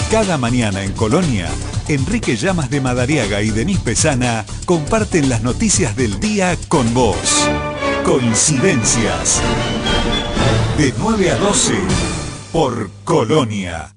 Cada mañana en Colonia, Enrique Llamas de Madariaga y Denise Pesana comparten las noticias del día con vos. Coincidencias. De 9 a 12 por Colonia.